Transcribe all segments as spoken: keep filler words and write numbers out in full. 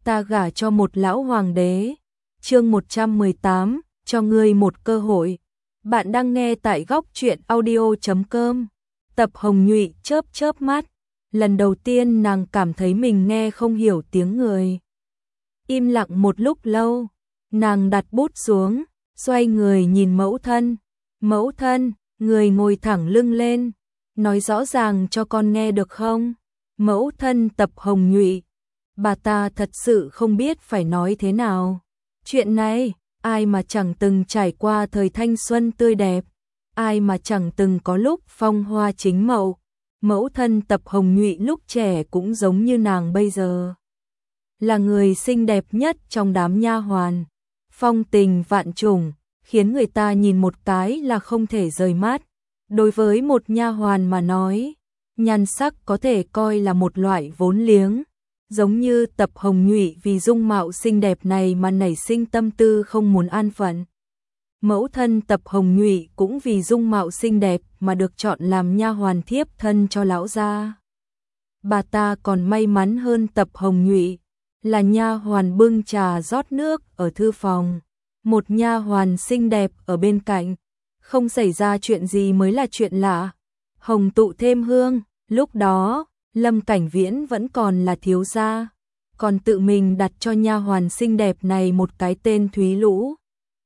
ta gả cho một lão hoàng đế. Chương một trăm mười tám, cho ngươi một cơ hội. Bạn đang nghe tại góc truyện audio chấm com. Tập Hồng Nhụy chớp chớp mắt, lần đầu tiên nàng cảm thấy mình nghe không hiểu tiếng người. Im lặng một lúc lâu, nàng đặt bút xuống, xoay người nhìn mẫu thân. Mẫu thân, người ngồi thẳng lưng lên, nói rõ ràng cho con nghe được không? Mẫu thân Tập Hồng Nhụy, bà ta thật sự không biết phải nói thế nào. Chuyện này, ai mà chẳng từng trải qua thời thanh xuân tươi đẹp, ai mà chẳng từng có lúc phong hoa chính mậu. Mẫu thân Tập Hồng Nhụy lúc trẻ cũng giống như nàng bây giờ, là người xinh đẹp nhất trong đám nha hoàn, phong tình vạn trùng, khiến người ta nhìn một cái là không thể rời mắt. Đối với một nha hoàn mà nói, nhan sắc có thể coi là một loại vốn liếng, giống như Tập Hồng Nhụy vì dung mạo xinh đẹp này mà nảy sinh tâm tư không muốn an phận. Mẫu thân Tập Hồng Nhụy cũng vì dung mạo xinh đẹp mà được chọn làm nha hoàn thiếp thân cho lão gia. Bà ta còn may mắn hơn Tập Hồng Nhụy, là nha hoàn bưng trà rót nước ở thư phòng, một nha hoàn xinh đẹp ở bên cạnh, không xảy ra chuyện gì mới là chuyện lạ. Hồng tụ thêm hương, lúc đó, Lâm Cảnh Viễn vẫn còn là thiếu gia, còn tự mình đặt cho nha hoàn xinh đẹp này một cái tên Thúy Lũ.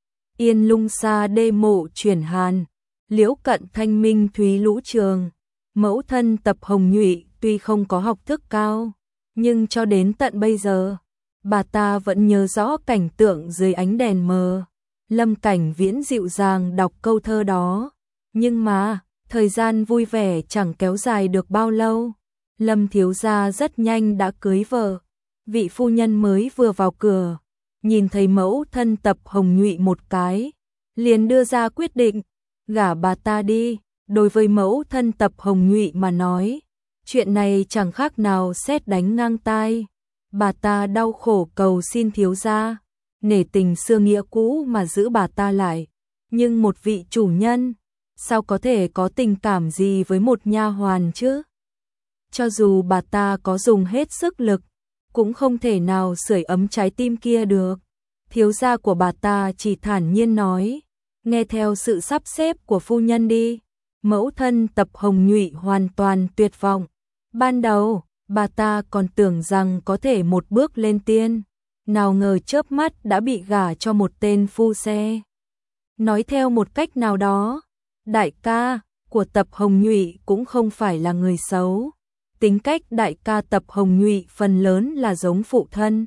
Yên lung xa đê mộ chuyển hàn, liễu cận thanh minh Thúy Lũ trường. Mẫu thân Tập Hồng Nhụy tuy không có học thức cao, nhưng cho đến tận bây giờ, bà ta vẫn nhớ rõ cảnh tượng dưới ánh đèn mờ. Lâm Cảnh Viễn dịu dàng đọc câu thơ đó, nhưng mà, thời gian vui vẻ chẳng kéo dài được bao lâu. Lâm thiếu gia rất nhanh đã cưới vợ. Vị phu nhân mới vừa vào cửa, nhìn thấy mẫu thân Tập Hồng Nhụy một cái, liền đưa ra quyết định, gả bà ta đi. Đối với mẫu thân Tập Hồng Nhụy mà nói, chuyện này chẳng khác nào sét đánh ngang tai. Bà ta đau khổ cầu xin thiếu gia, nể tình xưa nghĩa cũ mà giữ bà ta lại. Nhưng một vị chủ nhân, sao có thể có tình cảm gì với một nha hoàn chứ? Cho dù bà ta có dùng hết sức lực, cũng không thể nào sưởi ấm trái tim kia được. Thiếu gia của bà ta chỉ thản nhiên nói, nghe theo sự sắp xếp của phu nhân đi. Mẫu thân Tập Hồng Nhụy hoàn toàn tuyệt vọng. Ban đầu, bà ta còn tưởng rằng có thể một bước lên tiên, nào ngờ chớp mắt đã bị gả cho một tên phu xe. Nói theo một cách nào đó, đại ca của Tập Hồng Nhụy cũng không phải là người xấu. Tính cách đại ca Tập Hồng Nhụy phần lớn là giống phụ thân,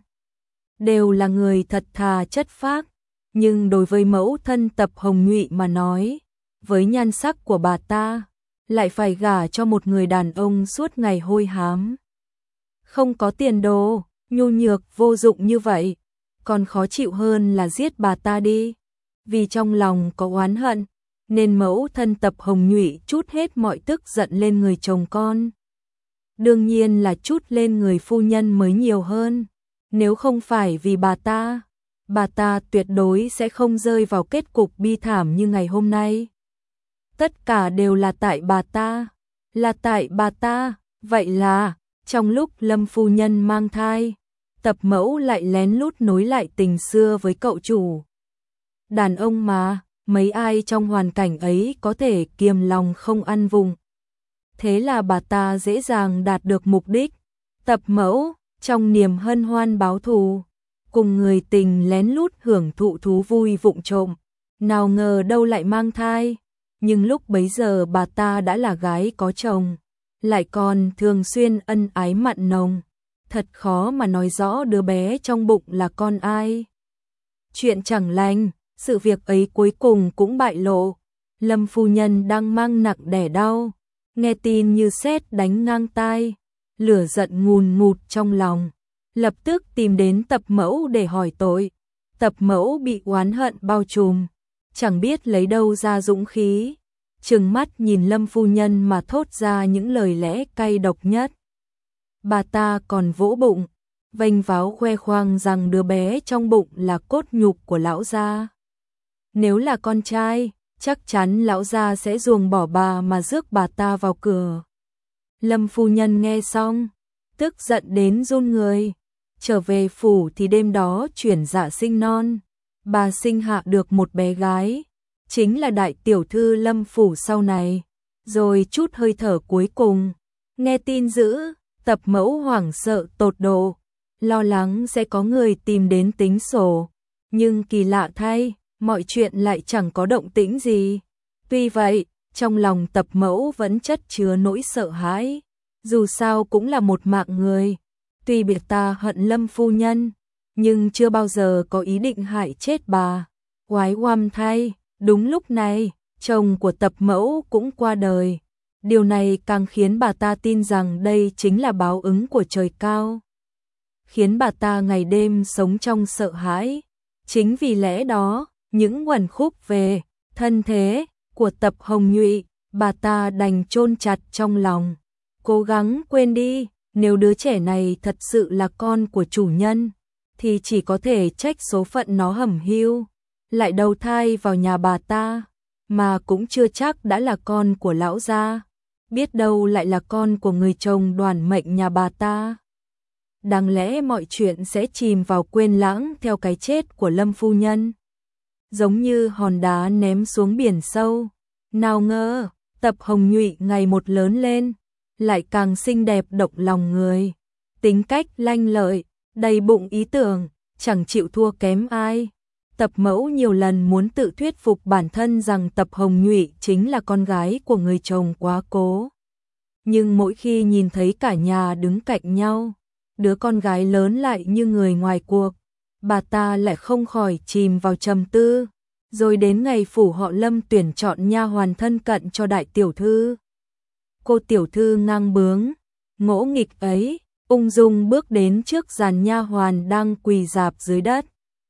đều là người thật thà chất phác. Nhưng đối với mẫu thân Tập Hồng Nhụy mà nói, với nhan sắc của bà ta, lại phải gả cho một người đàn ông suốt ngày hôi hám, không có tiền đồ, nhu nhược vô dụng như vậy, còn khó chịu hơn là giết bà ta đi. Vì trong lòng có oán hận, nên mẫu thân Tập Hồng Nhụy trút hết mọi tức giận lên người chồng con. Đương nhiên là trút lên người phu nhân mới nhiều hơn. Nếu không phải vì bà ta, bà ta tuyệt đối sẽ không rơi vào kết cục bi thảm như ngày hôm nay. Tất cả đều là tại bà ta, là tại bà ta. Vậy là, trong lúc Lâm phu nhân mang thai, Tập mẫu lại lén lút nối lại tình xưa với cậu chủ. Đàn ông mà, mấy ai trong hoàn cảnh ấy có thể kiềm lòng không ăn vùng. Thế là bà ta dễ dàng đạt được mục đích. Tập mẫu, trong niềm hân hoan báo thù, cùng người tình lén lút hưởng thụ thú vui vụng trộm, nào ngờ đâu lại mang thai. Nhưng lúc bấy giờ bà ta đã là gái có chồng, lại còn thường xuyên ân ái mặn nồng, thật khó mà nói rõ đứa bé trong bụng là con ai. Chuyện chẳng lành, sự việc ấy cuối cùng cũng bại lộ. Lâm phu nhân đang mang nặng đẻ đau, nghe tin như sét đánh ngang tai, lửa giận ngùn ngụt trong lòng, lập tức tìm đến Tập mẫu để hỏi tội. Tập mẫu bị oán hận bao trùm, chẳng biết lấy đâu ra dũng khí, trừng mắt nhìn Lâm phu nhân mà thốt ra những lời lẽ cay độc nhất. Bà ta còn vỗ bụng, vênh váo khoe khoang rằng đứa bé trong bụng là cốt nhục của lão gia. Nếu là con trai, chắc chắn lão gia sẽ ruồng bỏ bà mà rước bà ta vào cửa. Lâm phu nhân nghe xong, tức giận đến run người. trở về phủ thì đêm đó chuyển dạ sinh non. Bà sinh hạ được một bé gái, chính là đại tiểu thư Lâm phủ sau này. Rồi chút hơi thở cuối cùng, nghe tin dữ, Tập Mẫu hoảng sợ tột độ, lo lắng sẽ có người tìm đến tính sổ. Nhưng kỳ lạ thay, mọi chuyện lại chẳng có động tĩnh gì. Tuy vậy, trong lòng Tập Mẫu vẫn chất chứa nỗi sợ hãi. Dù sao cũng là một mạng người. Tuy biết ta hận Lâm phu nhân, nhưng chưa bao giờ có ý định hại chết bà. Oái oăm thay, đúng lúc này, chồng của Tập Mẫu cũng qua đời. Điều này càng khiến bà ta tin rằng đây chính là báo ứng của trời cao, khiến bà ta ngày đêm sống trong sợ hãi. Chính vì lẽ đó, những uẩn khúc về thân thế của Tập Hồng Nhụy, bà ta đành chôn chặt trong lòng, cố gắng quên đi. Nếu đứa trẻ này thật sự là con của chủ nhân, thì chỉ có thể trách số phận nó hẩm hiu, lại đầu thai vào nhà bà ta, mà cũng chưa chắc đã là con của lão gia, biết đâu lại là con của người chồng đoản mệnh nhà bà ta. Đáng lẽ mọi chuyện sẽ chìm vào quên lãng theo cái chết của Lâm phu nhân, giống như hòn đá ném xuống biển sâu. Nào ngờ, Tập Hồng Nhụy ngày một lớn lên, lại càng xinh đẹp động lòng người, tính cách lanh lợi, đầy bụng ý tưởng, chẳng chịu thua kém ai. Tập Mẫu nhiều lần muốn tự thuyết phục bản thân rằng Tập Hồng Nhụy chính là con gái của người chồng quá cố. Nhưng mỗi khi nhìn thấy cả nhà đứng cạnh nhau, đứa con gái lớn lại như người ngoài cuộc, bà ta lại không khỏi chìm vào trầm tư. Rồi đến ngày phủ họ Lâm tuyển chọn nha hoàn thân cận cho đại tiểu thư. Cô tiểu thư ngang bướng, ngỗ nghịch ấy, ung dung bước đến trước dàn nha hoàn đang quỳ rạp dưới đất,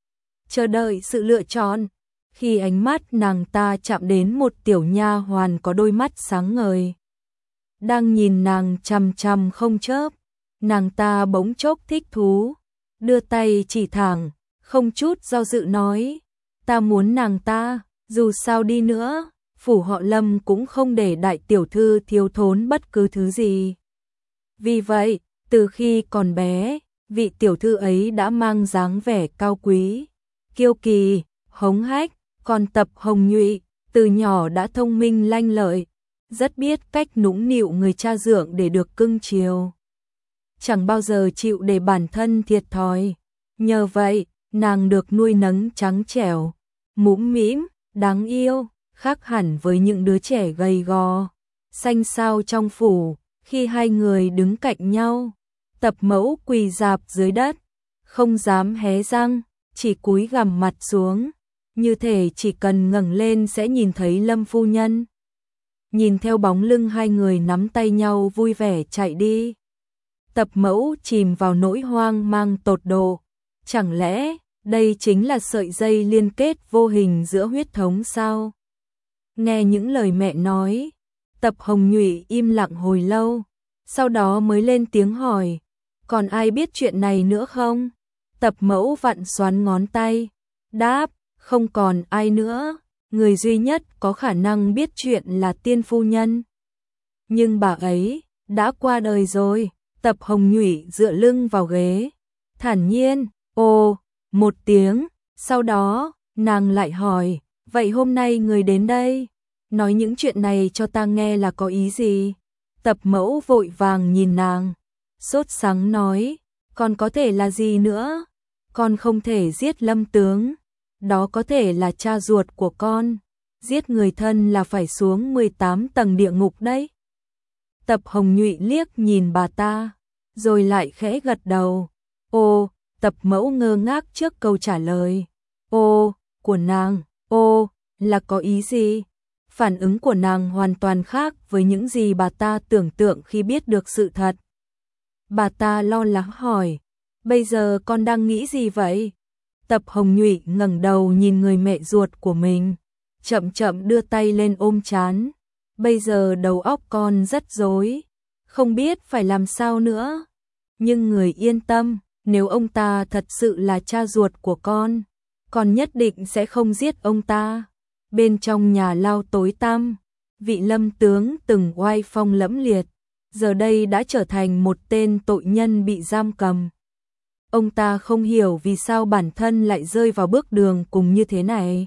chờ đợi sự lựa chọn. Khi ánh mắt nàng ta chạm đến một tiểu nha hoàn có đôi mắt sáng ngời, đang nhìn nàng chằm chằm không chớp, nàng ta bỗng chốc thích thú, đưa tay chỉ thẳng, không chút do dự nói: ta muốn nàng ta. Dù sao đi nữa, phủ họ Lâm cũng không để đại tiểu thư thiếu thốn bất cứ thứ gì. Vì vậy, từ khi còn bé, vị tiểu thư ấy đã mang dáng vẻ cao quý, kiêu kỳ, hống hách. Còn Tập Hồng Nhụy từ nhỏ đã thông minh lanh lợi, rất biết cách nũng nịu người cha dượng để được cưng chiều, chẳng bao giờ chịu để bản thân thiệt thòi. Nhờ vậy, nàng được nuôi nấng trắng trẻo, mũm mĩm, đáng yêu, khác hẳn với những đứa trẻ gầy gò, xanh xao trong phủ. Khi hai người đứng cạnh nhau, Tập Mẫu quỳ rạp dưới đất, không dám hé răng, chỉ cúi gằm mặt xuống, như thể chỉ cần ngẩng lên sẽ nhìn thấy Lâm phu nhân. Nhìn theo bóng lưng hai người nắm tay nhau vui vẻ chạy đi, Tập Mẫu chìm vào nỗi hoang mang tột độ. Chẳng lẽ đây chính là sợi dây liên kết vô hình giữa huyết thống sao? Nghe những lời mẹ nói, Tập Hồng Nhụy im lặng hồi lâu, sau đó mới lên tiếng hỏi: còn ai biết chuyện này nữa không? Tập Mẫu vặn xoắn ngón tay, đáp: không còn ai nữa, người duy nhất có khả năng biết chuyện là tiên phu nhân. Nhưng bà ấy đã qua đời rồi. Tập Hồng Nhụy dựa lưng vào ghế, thản nhiên, ồ, một tiếng, sau đó, nàng lại hỏi: vậy hôm nay người đến đây, nói những chuyện này cho ta nghe là có ý gì? Tập Mẫu vội vàng nhìn nàng, sốt sắng nói: còn có thể là gì nữa? Con không thể giết Lâm tướng, đó có thể là cha ruột của con, giết người thân là phải xuống mười tám tầng địa ngục đấy. Tập Hồng Nhụy liếc nhìn bà ta, rồi lại khẽ gật đầu. Ô, Tập Mẫu ngơ ngác trước câu trả lời. Ô, của nàng, ô, là có ý gì? Phản ứng của nàng hoàn toàn khác với những gì bà ta tưởng tượng khi biết được sự thật. Bà ta lo lắng hỏi: bây giờ con đang nghĩ gì vậy? Tập Hồng Nhụy ngẩng đầu nhìn người mẹ ruột của mình, chậm chậm đưa tay lên ôm trán. Bây giờ đầu óc con rất rối, không biết phải làm sao nữa. Nhưng người yên tâm, nếu ông ta thật sự là cha ruột của con, con nhất định sẽ không giết ông ta. Bên trong nhà lao tối tăm, vị Lâm tướng từng oai phong lẫm liệt, giờ đây đã trở thành một tên tội nhân bị giam cầm. Ông ta không hiểu vì sao bản thân lại rơi vào bước đường cùng như thế này.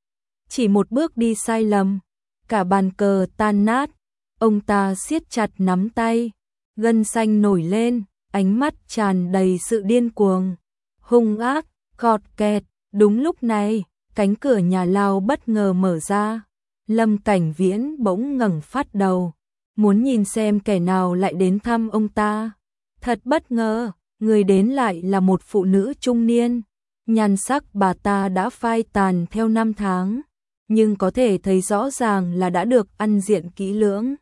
Chỉ một bước đi sai lầm, cả bàn cờ tan nát. Ông ta siết chặt nắm tay, gân xanh nổi lên, ánh mắt tràn đầy sự điên cuồng, hung ác, cọt kẹt. Đúng lúc này, cánh cửa nhà lao bất ngờ mở ra. Lâm Cảnh Viễn bỗng ngẩng phát đầu, muốn nhìn xem kẻ nào lại đến thăm ông ta. Thật bất ngờ, người đến lại là một phụ nữ trung niên. Nhan sắc bà ta đã phai tàn theo năm tháng, nhưng có thể thấy rõ ràng là đã được ăn diện kỹ lưỡng.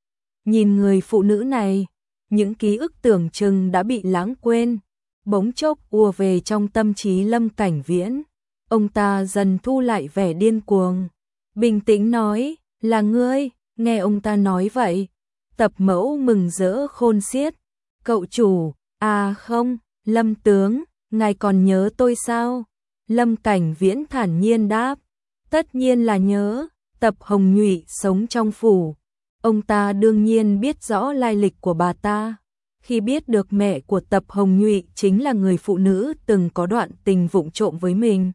Nhìn người phụ nữ này, những ký ức tưởng chừng đã bị lãng quên, bỗng chốc ùa về trong tâm trí Lâm Cảnh Viễn. Ông ta dần thu lại vẻ điên cuồng, bình tĩnh nói, là ngươi. Nghe ông ta nói vậy, Tập Mẫu mừng rỡ khôn xiết. Cậu chủ, à không, Lâm tướng, ngài còn nhớ tôi sao? Lâm Cảnh Viễn thản nhiên đáp, tất nhiên là nhớ. Tập Hồng Nhụy sống trong phủ, ông ta đương nhiên biết rõ lai lịch của bà ta. Khi biết được mẹ của Tập Hồng Nhụy chính là người phụ nữ từng có đoạn tình vụng trộm với mình,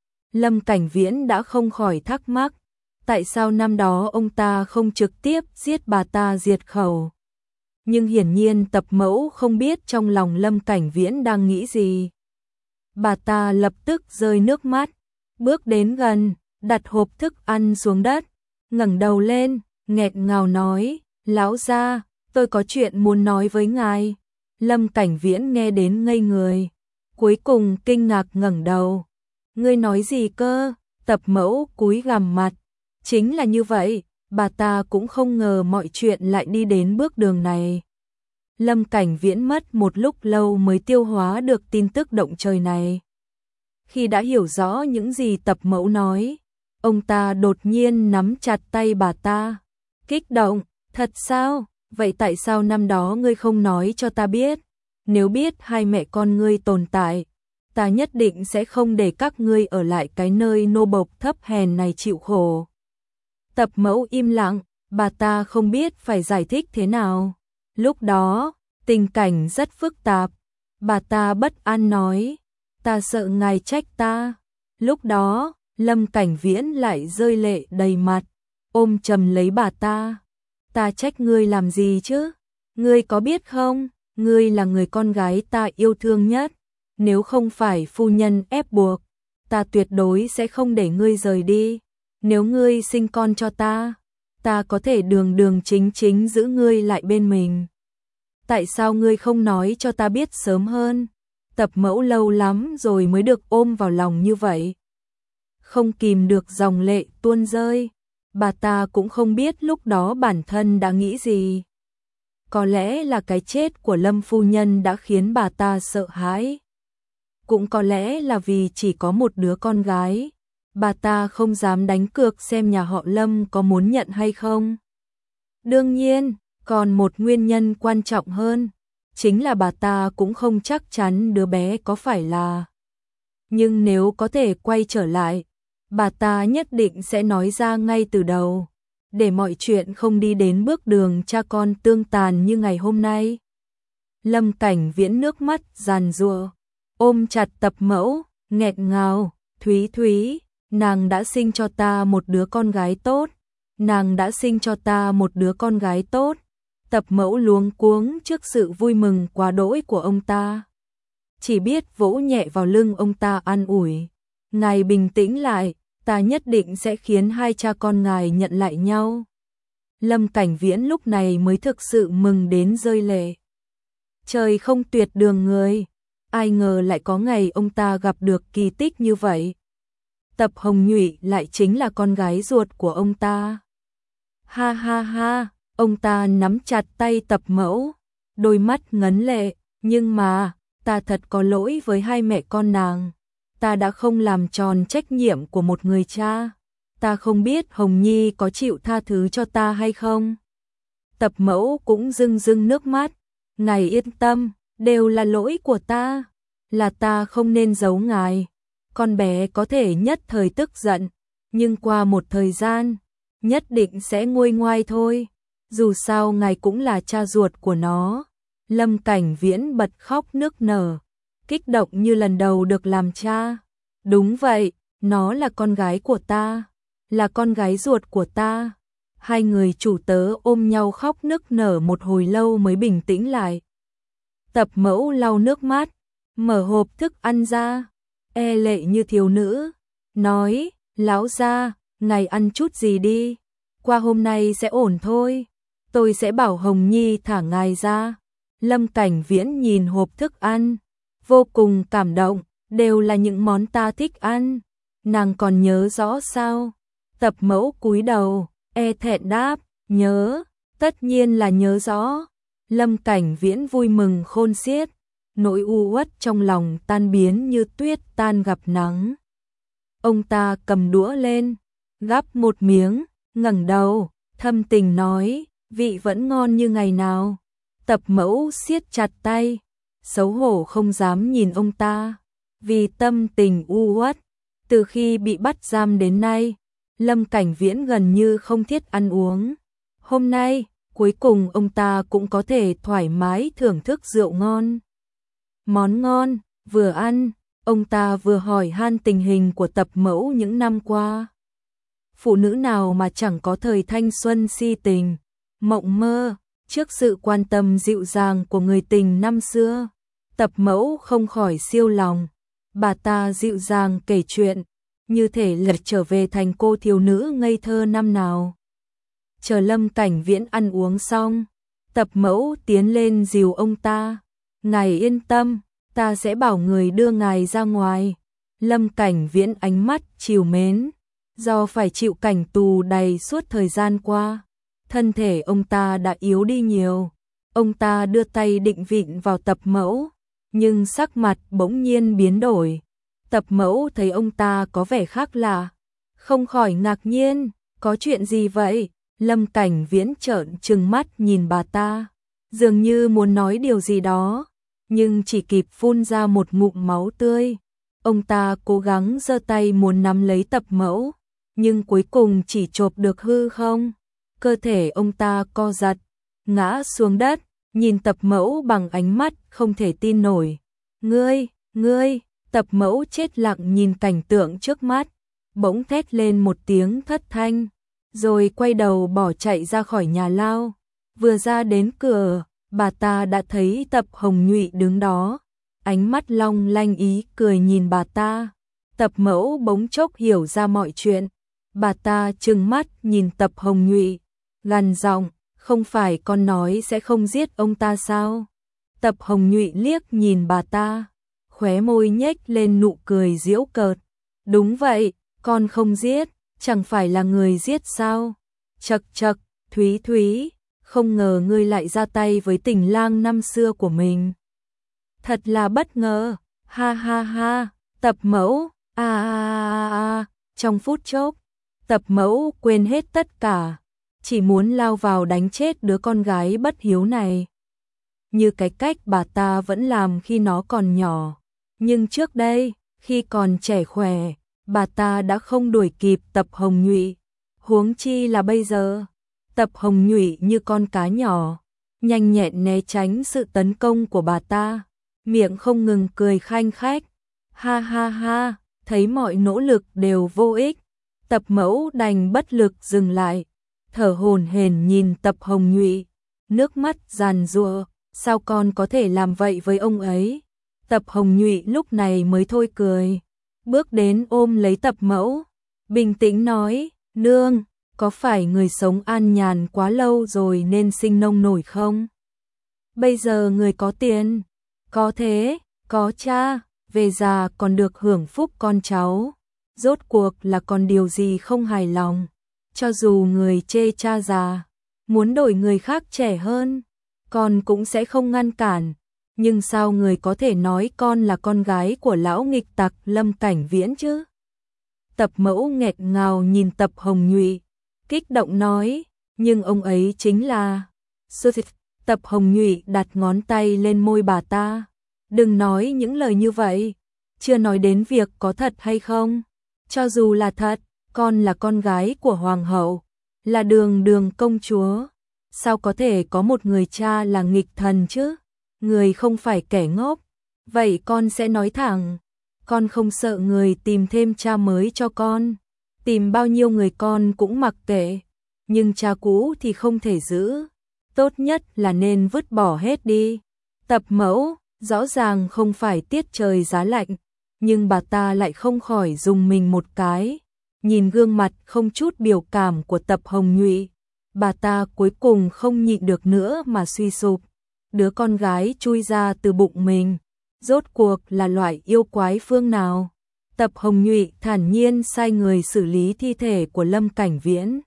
Lâm Cảnh Viễn đã không khỏi thắc mắc, tại sao năm đó ông ta không trực tiếp giết bà ta diệt khẩu. Nhưng hiển nhiên Tập Mẫu không biết trong lòng Lâm Cảnh Viễn đang nghĩ gì. Bà ta lập tức rơi nước mắt, bước đến gần, đặt hộp thức ăn xuống đất, ngẩng đầu lên, nghẹn ngào nói, lão gia, tôi có chuyện muốn nói với ngài. Lâm Cảnh Viễn nghe đến ngây người, cuối cùng kinh ngạc ngẩng đầu. Ngươi nói gì cơ? Tập Mẫu cúi gằm mặt. Chính là như vậy, bà ta cũng không ngờ mọi chuyện lại đi đến bước đường này. Lâm Cảnh Viễn mất một lúc lâu mới tiêu hóa được tin tức động trời này. Khi đã hiểu rõ những gì Tập Mẫu nói, ông ta đột nhiên nắm chặt tay bà ta, kích động, thật sao? Vậy tại sao năm đó ngươi không nói cho ta biết? Nếu biết hai mẹ con ngươi tồn tại, ta nhất định sẽ không để các ngươi ở lại cái nơi nô bộc thấp hèn này chịu khổ. Tập Mẫu im lặng, bà ta không biết phải giải thích thế nào. Lúc đó, tình cảnh rất phức tạp. Bà ta bất an nói, ta sợ ngài trách ta. Lúc đó, Lâm Cảnh Viễn lại rơi lệ đầy mặt, ôm chầm lấy bà ta. Ta trách ngươi làm gì chứ? Ngươi có biết không, ngươi là người con gái ta yêu thương nhất. Nếu không phải phu nhân ép buộc, ta tuyệt đối sẽ không để ngươi rời đi. Nếu ngươi sinh con cho ta, ta có thể đường đường chính chính giữ ngươi lại bên mình. Tại sao ngươi không nói cho ta biết sớm hơn? Tập Mẫu lâu lắm rồi mới được ôm vào lòng như vậy, không kìm được dòng lệ tuôn rơi. Bà ta cũng không biết lúc đó bản thân đã nghĩ gì. Có lẽ là cái chết của Lâm phu nhân đã khiến bà ta sợ hãi. Cũng có lẽ là vì chỉ có một đứa con gái, bà ta không dám đánh cược xem nhà họ Lâm có muốn nhận hay không. Đương nhiên, còn một nguyên nhân quan trọng hơn, chính là bà ta cũng không chắc chắn đứa bé có phải là. Nhưng nếu có thể quay trở lại, bà ta nhất định sẽ nói ra ngay từ đầu, để mọi chuyện không đi đến bước đường cha con tương tàn như ngày hôm nay. Lâm Cảnh Viễn nước mắt giàn giụa, ôm chặt Tập Mẫu, nghẹn ngào, Thúy Thúy, nàng đã sinh cho ta một đứa con gái tốt, nàng đã sinh cho ta một đứa con gái tốt. Tập Mẫu luống cuống trước sự vui mừng quá đỗi của ông ta, chỉ biết vỗ nhẹ vào lưng ông ta an ủi, ngài bình tĩnh lại, ta nhất định sẽ khiến hai cha con ngài nhận lại nhau. Lâm Cảnh Viễn lúc này mới thực sự mừng đến rơi lệ. Trời không tuyệt đường người, ai ngờ lại có ngày ông ta gặp được kỳ tích như vậy. Tập Hồng Nhụy lại chính là con gái ruột của ông ta. Ha ha ha, ông ta nắm chặt tay Tập Mẫu, đôi mắt ngấn lệ, nhưng mà, ta thật có lỗi với hai mẹ con nàng. Ta đã không làm tròn trách nhiệm của một người cha. Ta không biết Hồng Nhi có chịu tha thứ cho ta hay không. Tập Mẫu cũng rưng rưng nước mắt. Ngài yên tâm, đều là lỗi của ta. Là ta không nên giấu ngài. Con bé có thể nhất thời tức giận, nhưng qua một thời gian, nhất định sẽ nguôi ngoai thôi. Dù sao ngài cũng là cha ruột của nó. Lâm Cảnh Viễn bật khóc nức nở. kích động như lần đầu được làm cha. Đúng vậy, nó là con gái của ta, là con gái ruột của ta. Hai người chủ tớ ôm nhau khóc nức nở một hồi lâu mới bình tĩnh lại. Tập Mẫu lau nước mắt, mở hộp thức ăn ra, e lệ như thiếu nữ, nói, lão gia, ngài ăn chút gì đi, qua hôm nay sẽ ổn thôi, tôi sẽ bảo Hồng Nhi thả ngài ra. Lâm Cảnh Viễn nhìn hộp thức ăn, vô cùng cảm động, đều là những món ta thích ăn, nàng còn nhớ rõ sao? Tập Mẫu cúi đầu, e thẹn đáp, nhớ, tất nhiên là nhớ rõ. Lâm Cảnh Viễn vui mừng khôn xiết, nỗi u uất trong lòng tan biến như tuyết tan gặp nắng. Ông ta cầm đũa lên, gắp một miếng, ngẩng đầu, thâm tình nói, vị vẫn ngon như ngày nào. Tập Mẫu siết chặt tay, xấu hổ không dám nhìn ông ta, vì tâm tình u uất. Từ khi bị bắt giam đến nay, Lâm Cảnh Viễn gần như không thiết ăn uống. Hôm nay, cuối cùng ông ta cũng có thể thoải mái thưởng thức rượu ngon. Món ngon, vừa ăn, ông ta vừa hỏi han tình hình của Tập Mẫu những năm qua. Phụ nữ nào mà chẳng có thời thanh xuân si tình, mộng mơ, trước sự quan tâm dịu dàng của người tình năm xưa. Tập Mẫu không khỏi siêu lòng, bà ta dịu dàng kể chuyện, như thể lật trở về thành cô thiếu nữ ngây thơ năm nào. Chờ Lâm Cảnh Viễn ăn uống xong, Tập Mẫu tiến lên dìu ông ta, ngài yên tâm, ta sẽ bảo người đưa ngài ra ngoài. Lâm Cảnh Viễn ánh mắt trìu mến, do phải chịu cảnh tù đầy suốt thời gian qua, thân thể ông ta đã yếu đi nhiều. Ông ta đưa tay định vịn vào Tập Mẫu, nhưng sắc mặt bỗng nhiên biến đổi. Tập Mẫu thấy ông ta có vẻ khác lạ, không khỏi ngạc nhiên, có chuyện gì vậy? Lâm Cảnh Viễn trợn trừng mắt nhìn bà ta, dường như muốn nói điều gì đó, nhưng chỉ kịp phun ra một ngụm máu tươi. Ông ta cố gắng giơ tay muốn nắm lấy Tập Mẫu, nhưng cuối cùng chỉ chộp được hư không. Cơ thể ông ta co giật, ngã xuống đất, nhìn Tập Mẫu bằng ánh mắt không thể tin nổi. Ngươi, ngươi, Tập Mẫu chết lặng nhìn cảnh tượng trước mắt, bỗng thét lên một tiếng thất thanh, rồi quay đầu bỏ chạy ra khỏi nhà lao. Vừa ra đến cửa, bà ta đã thấy Tập Hồng Nhụy đứng đó, ánh mắt long lanh ý cười nhìn bà ta. Tập Mẫu bỗng chốc hiểu ra mọi chuyện, bà ta trừng mắt nhìn Tập Hồng Nhụy, gằn giọng, không phải con nói sẽ không giết ông ta sao? Tập Hồng Nhụy liếc nhìn bà ta, khóe môi nhếch lên nụ cười giễu cợt. Đúng vậy, con không giết, chẳng phải là người giết sao? Chậc chậc, Thúy Thúy, không ngờ ngươi lại ra tay với tình lang năm xưa của mình. Thật là bất ngờ, ha ha ha. Tập Mẫu, a a a, trong phút chốc, Tập Mẫu quên hết tất cả, chỉ muốn lao vào đánh chết đứa con gái bất hiếu này. Như cái cách bà ta vẫn làm khi nó còn nhỏ. Nhưng trước đây, khi còn trẻ khỏe, bà ta đã không đuổi kịp Tập Hồng Nhụy. Huống chi là bây giờ, Tập Hồng Nhụy như con cá nhỏ, nhanh nhẹn né tránh sự tấn công của bà ta, miệng không ngừng cười khanh khách. Ha ha ha, thấy mọi nỗ lực đều vô ích, Tập Mẫu đành bất lực dừng lại, thở hổn hển nhìn Tập Hồng Nhụy, nước mắt giàn giụa, sao con có thể làm vậy với ông ấy? Tập Hồng Nhụy lúc này mới thôi cười, bước đến ôm lấy Tập Mẫu, bình tĩnh nói, nương, có phải người sống an nhàn quá lâu rồi nên sinh nông nổi không? Bây giờ người có tiền, có thế, có cha, về già còn được hưởng phúc con cháu, rốt cuộc là còn điều gì không hài lòng? Cho dù người chê cha già, muốn đổi người khác trẻ hơn, con cũng sẽ không ngăn cản. Nhưng sao người có thể nói con là con gái của lão nghịch tặc Lâm Cảnh Viễn chứ? Tập Mẫu nghẹt ngào nhìn Tập Hồng Nhụy, kích động nói, nhưng ông ấy chính là... Tập Hồng Nhụy đặt ngón tay lên môi bà ta, đừng nói những lời như vậy, chưa nói đến việc có thật hay không. Cho dù là thật, con là con gái của hoàng hậu, là đường đường công chúa, sao có thể có một người cha là nghịch thần chứ? Người không phải kẻ ngốc, Vậy con sẽ nói thẳng, con không sợ người tìm thêm cha mới cho con, tìm bao nhiêu người con cũng mặc kệ, nhưng cha cũ thì không thể giữ, tốt nhất là nên vứt bỏ hết đi. Tập Mẫu, rõ ràng không phải tiết trời giá lạnh, nhưng bà ta lại không khỏi rùng mình một cái, nhìn gương mặt không chút biểu cảm của Tập Hồng Nhụy, bà ta cuối cùng không nhịn được nữa mà suy sụp. Đứa con gái chui ra từ bụng mình, rốt cuộc là loại yêu quái phương nào? Tập Hồng Nhụy thản nhiên sai người xử lý thi thể của Lâm Cảnh Viễn.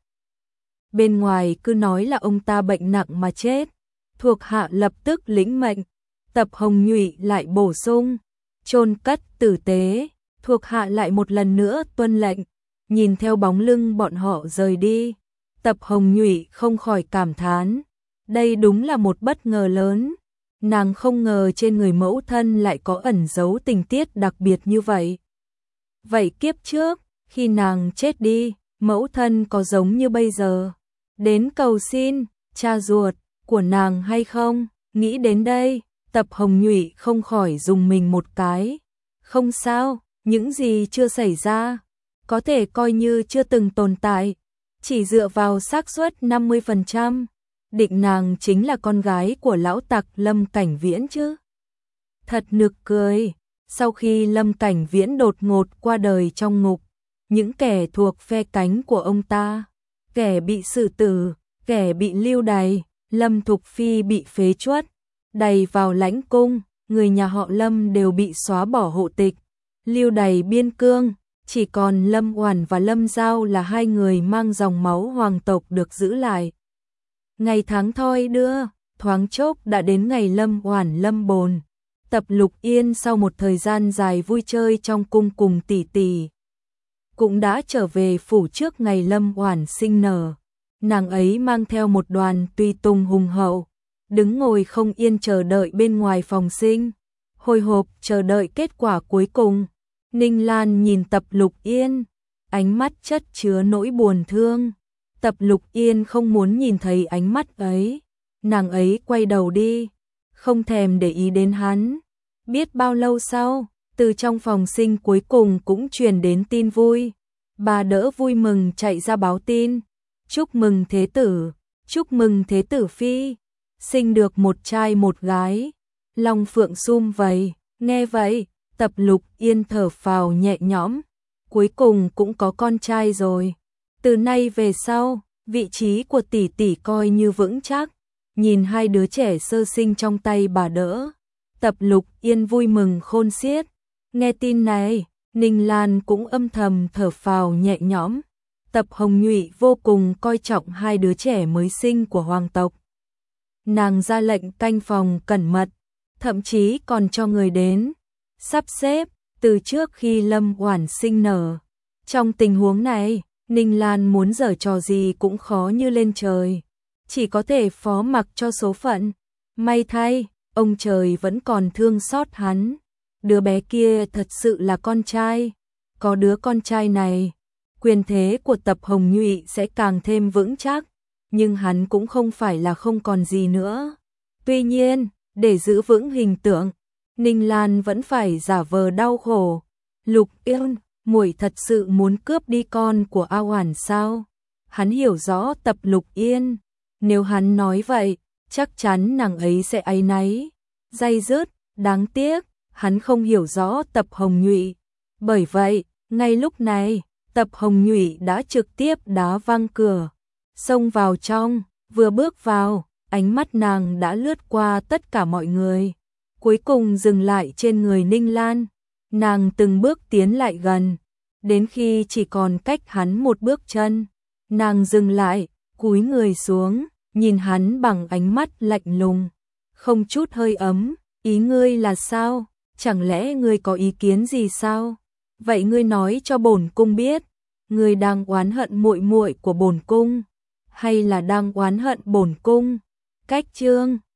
Bên ngoài cứ nói là ông ta bệnh nặng mà chết, thuộc hạ lập tức lĩnh mệnh. Tập Hồng Nhụy lại bổ sung, chôn cất tử tế, thuộc hạ lại một lần nữa tuân lệnh. Nhìn theo bóng lưng bọn họ rời đi, Tập Hồng Nhụy không khỏi cảm thán, đây đúng là một bất ngờ lớn. Nàng không ngờ trên người mẫu thân lại có ẩn giấu tình tiết đặc biệt như vậy. Vậy kiếp trước, khi nàng chết đi, mẫu thân có giống như bây giờ, đến cầu xin cha ruột của nàng hay không? Nghĩ đến đây, Tập Hồng Nhụy không khỏi rùng mình một cái. Không sao, những gì chưa xảy ra, có thể coi như chưa từng tồn tại, chỉ dựa vào xác suất năm mươi phần trăm. Định nàng chính là con gái của lão tặc Lâm Cảnh Viễn chứ. Thật nực cười, sau khi Lâm Cảnh Viễn đột ngột qua đời trong ngục, những kẻ thuộc phe cánh của ông ta, kẻ bị xử tử, kẻ bị lưu đày, Lâm Thục Phi bị phế truất, đày vào lãnh cung, người nhà họ Lâm đều bị xóa bỏ hộ tịch, lưu đày biên cương, chỉ còn Lâm Oản và Lâm Giao là hai người mang dòng máu hoàng tộc được giữ lại. Ngày tháng thoi đưa, thoáng chốc đã đến ngày Lâm Oản lâm bồn. Tập Lục Yên sau một thời gian dài vui chơi trong cung cùng tỷ tỷ, cũng đã trở về phủ trước ngày Lâm Oản sinh nở. Nàng ấy mang theo một đoàn tùy tùng hùng hậu, đứng ngồi không yên chờ đợi bên ngoài phòng sinh, hồi hộp chờ đợi kết quả cuối cùng. Ninh Lan nhìn Tập Lục Yên, ánh mắt chất chứa nỗi buồn thương. Tập Lục Yên không muốn nhìn thấy ánh mắt ấy, nàng ấy quay đầu đi, không thèm để ý đến hắn. Biết bao lâu sau, từ trong phòng sinh cuối cùng cũng truyền đến tin vui. Bà đỡ vui mừng chạy ra báo tin, chúc mừng thế tử, chúc mừng thế tử phi, sinh được một trai một gái. Long phượng sum vầy, nghe vậy, Tập Lục Yên thở phào nhẹ nhõm, cuối cùng cũng có con trai rồi. Từ nay về sau, vị trí của tỷ tỷ coi như vững chắc. Nhìn hai đứa trẻ sơ sinh trong tay bà đỡ, Tập Lục Yên vui mừng khôn xiết. Nghe tin này, Ninh Lan cũng âm thầm thở phào nhẹ nhõm. Tập Hồng Nhụy vô cùng coi trọng hai đứa trẻ mới sinh của hoàng tộc. Nàng ra lệnh canh phòng cẩn mật, thậm chí còn cho người đến sắp xếp từ trước khi Lâm Oản sinh nở. Trong tình huống này, Ninh Lan muốn giở trò gì cũng khó như lên trời, chỉ có thể phó mặc cho số phận. May thay, ông trời vẫn còn thương xót hắn. Đứa bé kia thật sự là con trai, có đứa con trai này, quyền thế của Tập Hồng Nhụy sẽ càng thêm vững chắc, nhưng hắn cũng không phải là không còn gì nữa. Tuy nhiên, để giữ vững hình tượng, Ninh Lan vẫn phải giả vờ đau khổ. Lục Yên, muội thật sự muốn cướp đi con của A Oản sao? Hắn hiểu rõ Tập Lục Yên, nếu hắn nói vậy, chắc chắn nàng ấy sẽ áy náy, day dứt. Đáng tiếc, hắn không hiểu rõ Tập Hồng Nhụy. Bởi vậy, ngay lúc này, Tập Hồng Nhụy đã trực tiếp đá văng cửa, xông vào trong. Vừa bước vào, ánh mắt nàng đã lướt qua tất cả mọi người, cuối cùng dừng lại trên người Ninh Lan. Nàng từng bước tiến lại gần, đến khi chỉ còn cách hắn một bước chân, nàng dừng lại, cúi người xuống, nhìn hắn bằng ánh mắt lạnh lùng, không chút hơi ấm. Ý ngươi là sao? Chẳng lẽ ngươi có ý kiến gì sao? Vậy ngươi nói cho bổn cung biết, ngươi đang oán hận muội muội của bổn cung, hay là đang oán hận bổn cung? Cách chương